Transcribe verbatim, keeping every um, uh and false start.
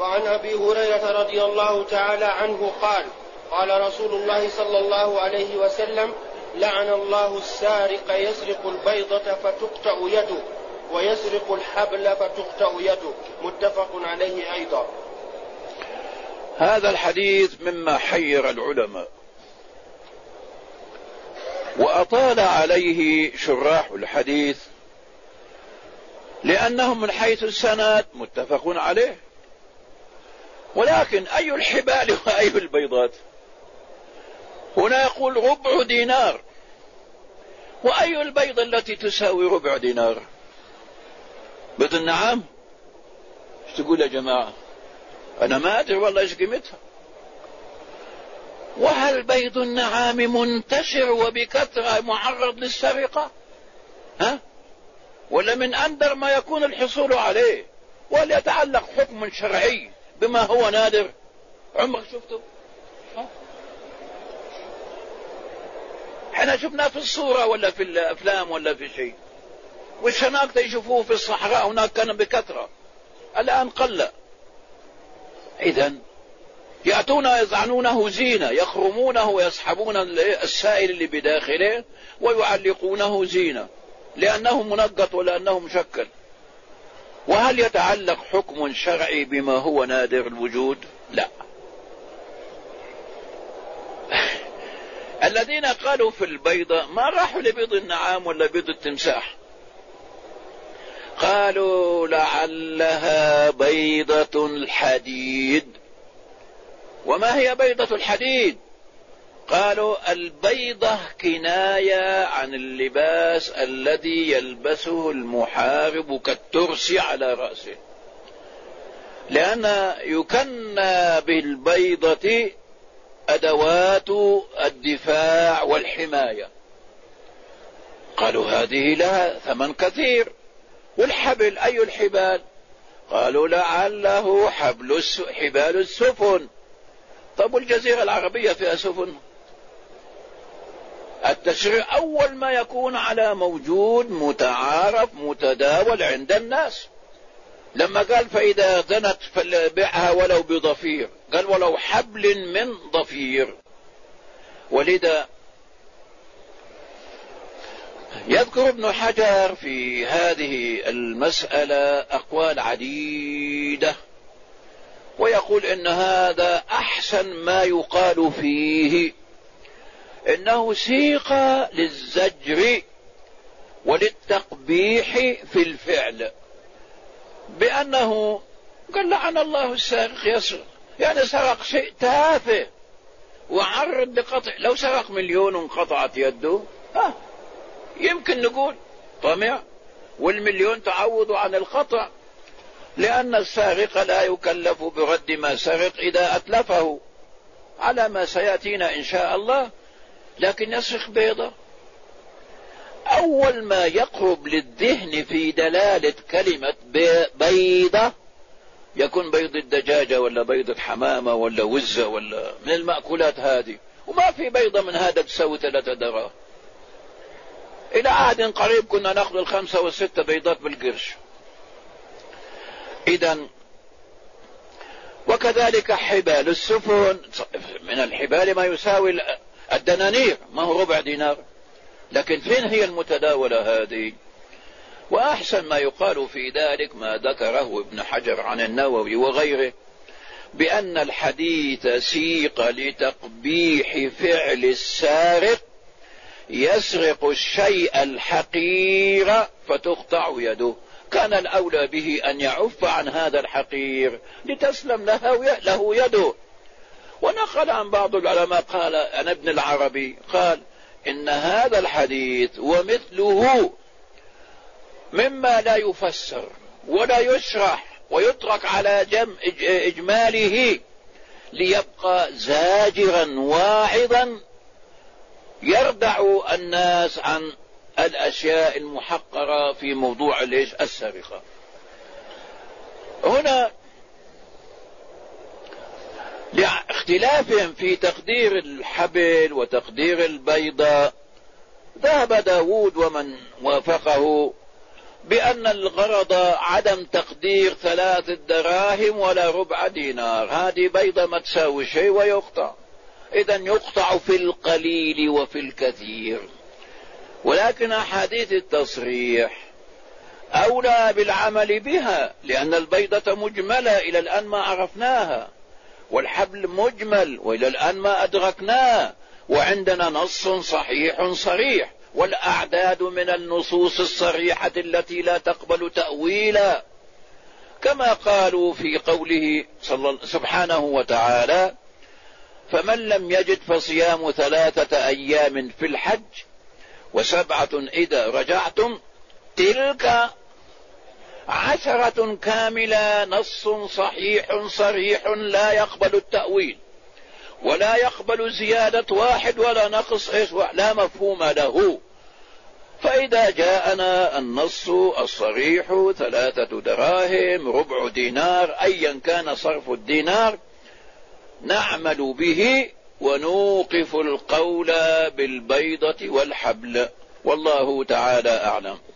وعن أبي هريرة رضي الله تعالى عنه قال قال رسول الله صلى الله عليه وسلم: لعن الله السارق يسرق البيضة فتقطع يده ويسرق الحبل فتقطع يده. متفق عليه أيضا. هذا الحديث مما حير العلماء وأطال عليه شراح الحديث، لأنهم من حيث السند متفق عليه، ولكن أي الحبال وأي البيضات؟ هنا يقول ربع دينار، وأي البيض التي تساوي ربع دينار؟ بيض النعام؟ ايش تقول يا جماعة؟ أنا ما أدري والله ايش قيمتها. وهل بيض النعام منتشر وبكثرة معرض للسرقة؟ ها؟ ولا من أندر ما يكون الحصول عليه؟ وهل يتعلق حكم شرعي بما هو نادر؟ عمرك شفته؟ ها؟ احنا شفناه في الصورة ولا في الأفلام ولا في شيء، والشناقة يشوفوه في الصحراء هناك كان بكثرة، الآن قل. إذن يأتون يزعنونه زينة، يخرمونه ويسحبون السائل اللي بداخله ويعلقونه زينة لأنه منقط ولأنه مشكل. وهل يتعلق حكم شرعي بما هو نادر الوجود؟ لا. الذين قالوا في البيضة ما راحوا لبيض النعام ولا بيض التمساح، قالوا لعلها بيضة الحديد. وما هي بيضة الحديد؟ قالوا البيضة كناية عن اللباس الذي يلبسه المحارب كالترس على رأسه، لأن يكنى بالبيضة أدوات الدفاع والحماية. قالوا هذه لها ثمن كثير. والحبل أي الحبال؟ قالوا لعله حبل حبال السفن. طب والجزيرة العربية فيها سفن؟ التشريع أول ما يكون على موجود متعارف متداول عند الناس. لما قال فإذا زنت فليبيعها ولو بضفير، قال ولو حبل من ضفير. ولذا يذكر ابن حجر في هذه المسألة أقوال عديدة، ويقول إن هذا أحسن ما يقال فيه، إنه سيق للزجر وللتقبيح في الفعل، بأنه قال لعن الله السارق يسرق، يعني سرق شيء تافه وعرض بقطع. لو سرق مليون انقطعت يده ها يمكن نقول طمع، والمليون تعوض عن القطع، لأن السارق لا يكلف برد ما سرق إذا أتلفه على ما سيأتينا إن شاء الله. لكن يسرق بيضة، أول ما يقرب للذهن في دلالة كلمة بيضة يكون بيض الدجاجة ولا بيض حمامة ولا وزة ولا من المأكولات هذه، وما في بيضة من هذا تساوي ثلاثة دراهم. إلى عهد قريب كنا نأخذ الخمسة والستة بيضات بالقرش. إذن وكذلك حبال السفن، من الحبال ما يساوي الدنانير، ما هو ربع دينار، لكن فين هي المتداولة هذه؟ وأحسن ما يقال في ذلك ما ذكره ابن حجر عن النووي وغيره، بأن الحديث سيق لتقبيح فعل السارق يسرق الشيء الحقير فتقطع يده. كان الأولى به أن يعف عن هذا الحقير لتسلم له يده. ونقل عن بعض العلماء قال أنا ابن العربي قال إن هذا الحديث ومثله مما لا يفسر ولا يشرح ويترك على جمع إجماله ليبقى زاجرا واعظا يردع الناس عن الأشياء المحقرة في موضوع ليش السرقة. هنا لاختلافهم في تقدير الحبل وتقدير البيضة، ذهب داود ومن وافقه بأن الغرض عدم تقدير ثلاث دراهم ولا ربع دينار، هذه بيضة ما تساوي شيء ويقطع، إذا يقطع في القليل وفي الكثير. ولكن أحاديث التصريح أولى بالعمل بها، لأن البيضة مجملة إلى الآن ما عرفناها، والحبل مجمل وإلى الآن ما أدركناه، وعندنا نص صحيح صريح، والأعداد من النصوص الصريحة التي لا تقبل تأويلا، كما قالوا في قوله سبحانه وتعالى: فمن لم يجد فصيام ثلاثة أيام في الحج وسبعة إذا رجعتم تلك عشرة كاملة. نص صحيح صريح لا يقبل التأويل ولا يقبل زيادة واحد ولا نقص لا مفهوم له. فإذا جاءنا النص الصريح ثلاثة دراهم ربع دينار أيا كان صرف الدينار نعمل به ونوقف القول بالبيضة والحبل، والله تعالى أعلم.